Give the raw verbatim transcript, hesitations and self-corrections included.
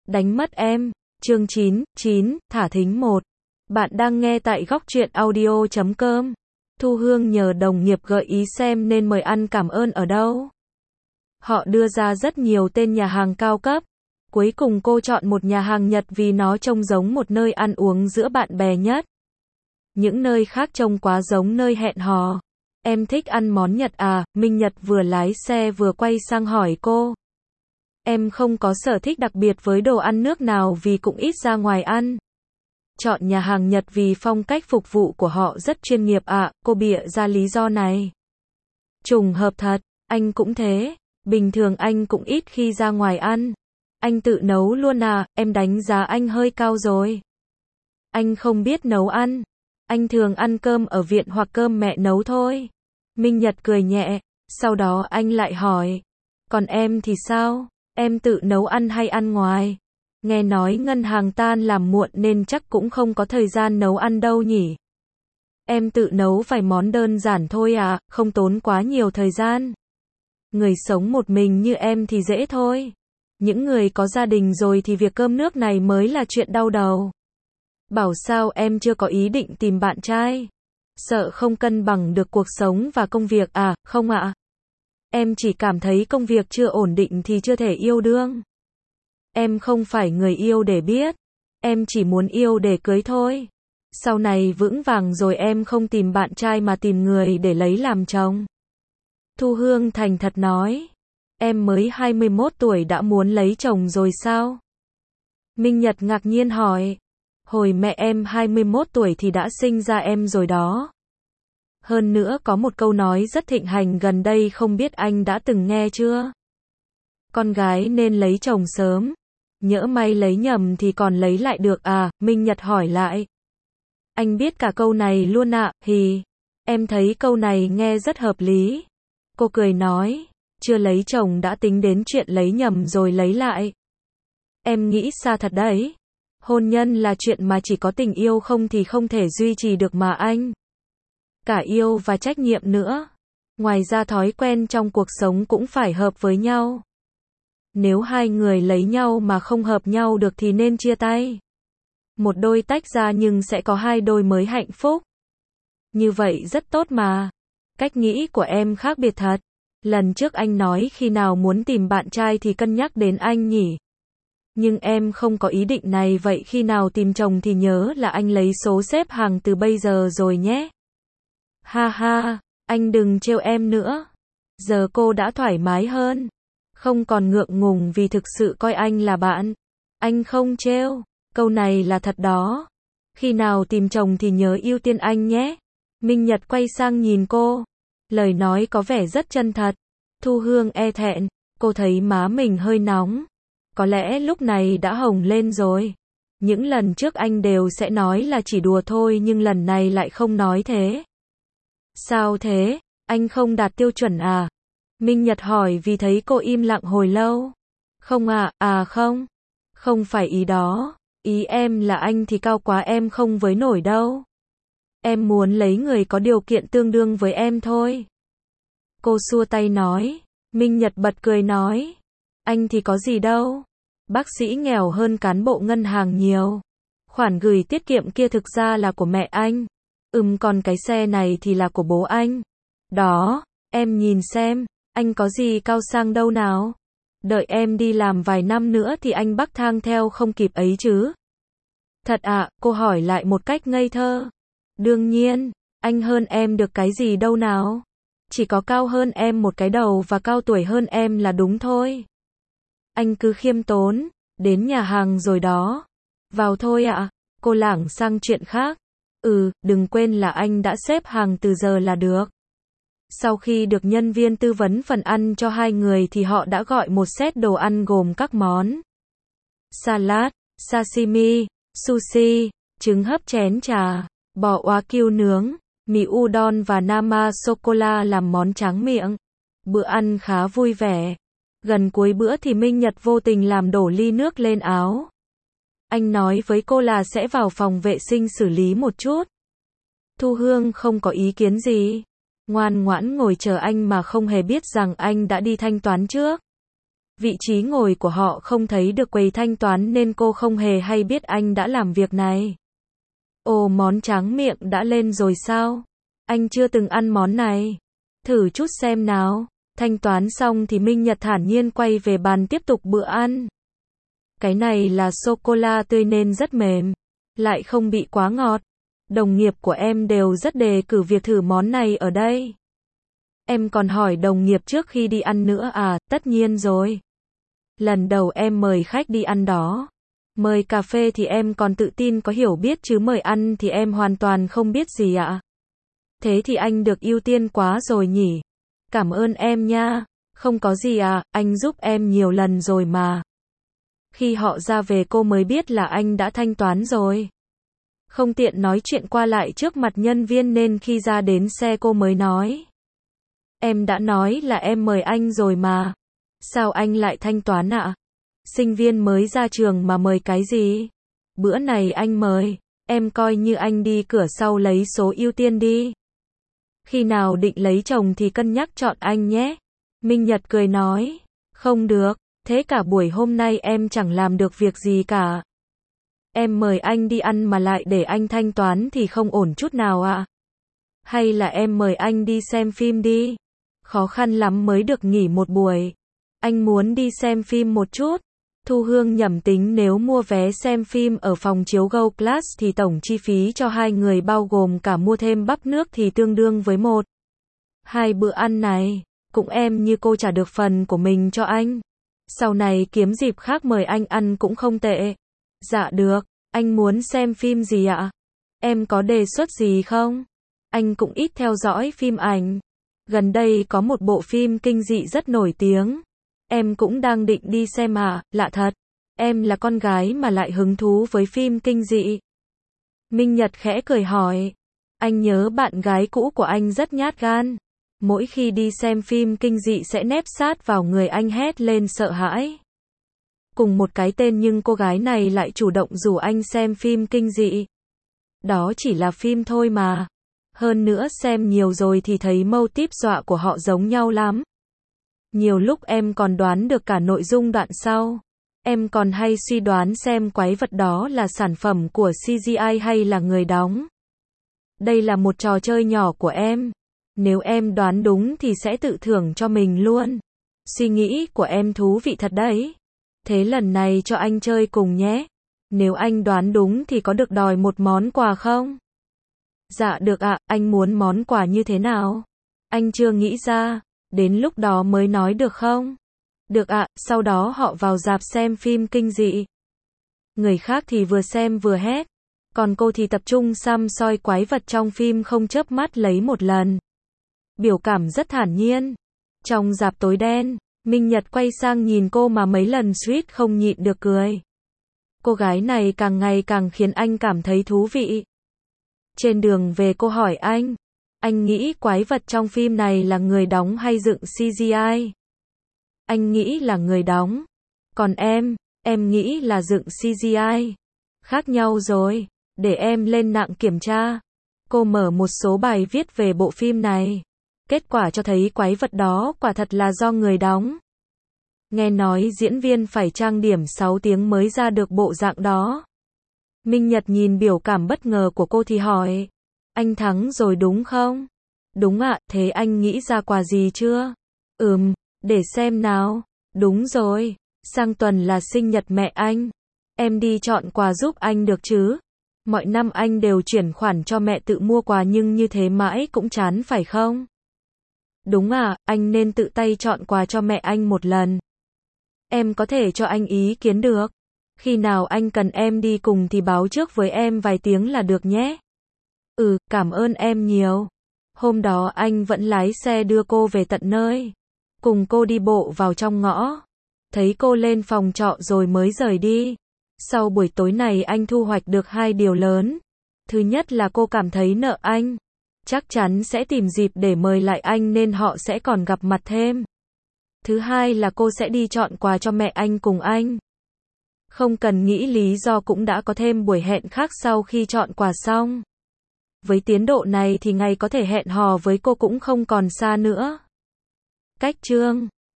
Đánh mất em. Chương chín, chín, thả thính một. Bạn đang nghe tại góc truyện audio chấm com. Thu Hương nhờ đồng nghiệp gợi ý xem nên mời ăn cảm ơn ở đâu. Họ đưa ra rất nhiều tên nhà hàng cao cấp. Cuối cùng cô chọn một nhà hàng Nhật vì nó trông giống một nơi ăn uống giữa bạn bè nhất. Những nơi khác trông quá giống nơi hẹn hò. Em thích ăn món Nhật à? Minh Nhật vừa lái xe vừa quay sang hỏi cô. Em không có sở thích đặc biệt với đồ ăn nước nào vì cũng ít ra ngoài ăn. Chọn nhà hàng Nhật vì phong cách phục vụ của họ rất chuyên nghiệp ạ, à, cô bịa ra lý do này. Trùng hợp thật, anh cũng thế. Bình thường anh cũng ít khi ra ngoài ăn. Anh tự nấu luôn à? Em đánh giá anh hơi cao rồi. Anh không biết nấu ăn. Anh thường ăn cơm ở viện hoặc cơm mẹ nấu thôi. Minh Nhật cười nhẹ, sau đó anh lại hỏi. Còn em thì sao? Em tự nấu ăn hay ăn ngoài? Nghe nói ngân hàng tan làm muộn nên chắc cũng không có thời gian nấu ăn đâu nhỉ? Em tự nấu vài món đơn giản thôi à, không tốn quá nhiều thời gian. Người sống một mình như em thì dễ thôi. Những người có gia đình rồi thì việc cơm nước này mới là chuyện đau đầu. Bảo sao em chưa có ý định tìm bạn trai? Sợ không cân bằng được cuộc sống và công việc à? Không ạ. Em chỉ cảm thấy công việc chưa ổn định thì chưa thể yêu đương. Em không phải người yêu để biết. Em chỉ muốn yêu để cưới thôi. Sau này vững vàng rồi em không tìm bạn trai mà tìm người để lấy làm chồng. Thu Hương thành thật nói. Em mới hai mươi mốt tuổi đã muốn lấy chồng rồi sao? Minh Nhật ngạc nhiên hỏi. Hồi mẹ em hai mươi mốt tuổi thì đã sinh ra em rồi đó. Hơn nữa có một câu nói rất thịnh hành gần đây không biết anh đã từng nghe chưa? Con gái nên lấy chồng sớm. Nhỡ may lấy nhầm thì còn lấy lại được à? Minh Nhật hỏi lại. Anh biết cả câu này luôn ạ, à? Hì. Em thấy câu này nghe rất hợp lý. Cô cười nói. Chưa lấy chồng đã tính đến chuyện lấy nhầm rồi lấy lại. Em nghĩ xa thật đấy. Hôn nhân là chuyện mà chỉ có tình yêu không thì không thể duy trì được mà anh. Cả yêu và trách nhiệm nữa. Ngoài ra thói quen trong cuộc sống cũng phải hợp với nhau. Nếu hai người lấy nhau mà không hợp nhau được thì nên chia tay. Một đôi tách ra nhưng sẽ có hai đôi mới hạnh phúc. Như vậy rất tốt mà. Cách nghĩ của em khác biệt thật. Lần trước anh nói khi nào muốn tìm bạn trai thì cân nhắc đến anh nhỉ. Nhưng em không có ý định này, vậy khi nào tìm chồng thì nhớ là anh lấy số xếp hàng từ bây giờ rồi nhé. Ha ha, anh đừng trêu em nữa. Giờ cô đã thoải mái hơn. Không còn ngượng ngùng vì thực sự coi anh là bạn. Anh không trêu. Câu này là thật đó. Khi nào tìm chồng thì nhớ ưu tiên anh nhé. Minh Nhật quay sang nhìn cô. Lời nói có vẻ rất chân thật. Thu Hương e thẹn. Cô thấy má mình hơi nóng. Có lẽ lúc này đã hồng lên rồi. Những lần trước anh đều sẽ nói là chỉ đùa thôi nhưng lần này lại không nói thế. Sao thế? Anh không đạt tiêu chuẩn à? Minh Nhật hỏi vì thấy cô im lặng hồi lâu. Không à, à không. Không phải ý đó. Ý em là anh thì cao quá em không với nổi đâu. Em muốn lấy người có điều kiện tương đương với em thôi. Cô xua tay nói. Minh Nhật bật cười nói. Anh thì có gì đâu. Bác sĩ nghèo hơn cán bộ ngân hàng nhiều. Khoản gửi tiết kiệm kia thực ra là của mẹ anh. Ừm còn cái xe này thì là của bố anh. Đó, em nhìn xem, anh có gì cao sang đâu nào. Đợi em đi làm vài năm nữa thì anh bắc thang theo không kịp ấy chứ. Thật ạ, à, cô hỏi lại một cách ngây thơ. Đương nhiên, anh hơn em được cái gì đâu nào. Chỉ có cao hơn em một cái đầu và cao tuổi hơn em là đúng thôi. Anh cứ khiêm tốn, đến nhà hàng rồi đó. Vào thôi ạ, à. Cô lảng sang chuyện khác. Ừ, đừng quên là anh đã xếp hàng từ giờ là được. Sau khi được nhân viên tư vấn phần ăn cho hai người thì họ đã gọi một set đồ ăn gồm các món salad, sashimi, sushi, trứng hấp chén trà, bò wagyu nướng, mì udon và nama sô-cô-la làm món tráng miệng. Bữa ăn khá vui vẻ. Gần cuối bữa thì Minh Nhật vô tình làm đổ ly nước lên áo. Anh nói với cô là sẽ vào phòng vệ sinh xử lý một chút. Thu Hương không có ý kiến gì. Ngoan ngoãn ngồi chờ anh mà không hề biết rằng anh đã đi thanh toán trước. Vị trí ngồi của họ không thấy được quầy thanh toán nên cô không hề hay biết anh đã làm việc này. Ồ, món tráng miệng đã lên rồi sao? Anh chưa từng ăn món này. Thử chút xem nào. Thanh toán xong thì Minh Nhật thản nhiên quay về bàn tiếp tục bữa ăn. Cái này là sô-cô-la tươi nên rất mềm, lại không bị quá ngọt. Đồng nghiệp của em đều rất đề cử việc thử món này ở đây. Em còn hỏi đồng nghiệp trước khi đi ăn nữa à? Tất nhiên rồi. Lần đầu em mời khách đi ăn đó. Mời cà phê thì em còn tự tin có hiểu biết chứ mời ăn thì em hoàn toàn không biết gì ạ. Thế thì anh được ưu tiên quá rồi nhỉ? Cảm ơn em nha. Không có gì à, anh giúp em nhiều lần rồi mà. Khi họ ra về cô mới biết là anh đã thanh toán rồi. Không tiện nói chuyện qua lại trước mặt nhân viên nên khi ra đến xe cô mới nói. Em đã nói là em mời anh rồi mà. Sao anh lại thanh toán ạ? Sinh viên mới ra trường mà mời cái gì? Bữa này anh mời, em coi như anh đi cửa sau lấy số ưu tiên đi. Khi nào định lấy chồng thì cân nhắc chọn anh nhé. Minh Nhật cười nói. Không được, thế cả buổi hôm nay em chẳng làm được việc gì cả. Em mời anh đi ăn mà lại để anh thanh toán thì không ổn chút nào ạ. Hay là em mời anh đi xem phim đi. Khó khăn lắm mới được nghỉ một buổi. Anh muốn đi xem phim một chút. Thu Hương nhẩm tính nếu mua vé xem phim ở phòng chiếu Go Class thì tổng chi phí cho hai người bao gồm cả mua thêm bắp nước thì tương đương với một. Hai bữa ăn này, cũng em như cô trả được phần của mình cho anh. Sau này kiếm dịp khác mời anh ăn cũng không tệ. Dạ được, anh muốn xem phim gì ạ? Em có đề xuất gì không? Anh cũng ít theo dõi phim ảnh. Gần đây có một bộ phim kinh dị rất nổi tiếng. Em cũng đang định đi xem à, lạ thật. Em là con gái mà lại hứng thú với phim kinh dị. Minh Nhật khẽ cười hỏi. Anh nhớ bạn gái cũ của anh rất nhát gan. Mỗi khi đi xem phim kinh dị sẽ nép sát vào người anh hét lên sợ hãi. Cùng một cái tên nhưng cô gái này lại chủ động rủ anh xem phim kinh dị. Đó chỉ là phim thôi mà. Hơn nữa xem nhiều rồi thì thấy mâu típ dọa của họ giống nhau lắm. Nhiều lúc em còn đoán được cả nội dung đoạn sau. Em còn hay suy đoán xem quái vật đó là sản phẩm của xê giê i hay là người đóng. Đây là một trò chơi nhỏ của em. Nếu em đoán đúng thì sẽ tự thưởng cho mình luôn. Suy nghĩ của em thú vị thật đấy. Thế lần này cho anh chơi cùng nhé. Nếu anh đoán đúng thì có được đòi một món quà không? Dạ được ạ, anh muốn món quà như thế nào? Anh chưa nghĩ ra. Đến lúc đó mới nói được không? Được ạ, sau đó họ vào rạp xem phim kinh dị. Người khác thì vừa xem vừa hét. Còn cô thì tập trung săm soi quái vật trong phim không chớp mắt lấy một lần. Biểu cảm rất thản nhiên. Trong rạp tối đen, Minh Nhật quay sang nhìn cô mà mấy lần suýt không nhịn được cười. Cô gái này càng ngày càng khiến anh cảm thấy thú vị. Trên đường về cô hỏi anh. Anh nghĩ quái vật trong phim này là người đóng hay dựng xê giê i? Anh nghĩ là người đóng. Còn em, em nghĩ là dựng xê giê i. Khác nhau rồi, để em lên nặng kiểm tra. Cô mở một số bài viết về bộ phim này. Kết quả cho thấy quái vật đó quả thật là do người đóng. Nghe nói diễn viên phải trang điểm sáu tiếng mới ra được bộ dạng đó. Minh Nhật nhìn biểu cảm bất ngờ của cô thì hỏi. Anh thắng rồi đúng không? Đúng ạ, thế anh nghĩ ra quà gì chưa? Ừm, để xem nào. Đúng rồi, sang tuần là sinh nhật mẹ anh. Em đi chọn quà giúp anh được chứ? Mọi năm anh đều chuyển khoản cho mẹ tự mua quà nhưng như thế mãi cũng chán phải không? Đúng à, anh nên tự tay chọn quà cho mẹ anh một lần. Em có thể cho anh ý kiến được. Khi nào anh cần em đi cùng thì báo trước với em vài tiếng là được nhé. Ừ, cảm ơn em nhiều. Hôm đó anh vẫn lái xe đưa cô về tận nơi. Cùng cô đi bộ vào trong ngõ. Thấy cô lên phòng trọ rồi mới rời đi. Sau buổi tối này anh thu hoạch được hai điều lớn. Thứ nhất là cô cảm thấy nợ anh. Chắc chắn sẽ tìm dịp để mời lại anh nên họ sẽ còn gặp mặt thêm. Thứ hai là cô sẽ đi chọn quà cho mẹ anh cùng anh. Không cần nghĩ lý do cũng đã có thêm buổi hẹn khác sau khi chọn quà xong. Với tiến độ này thì ngày có thể hẹn hò với cô cũng không còn xa nữa. Cách chương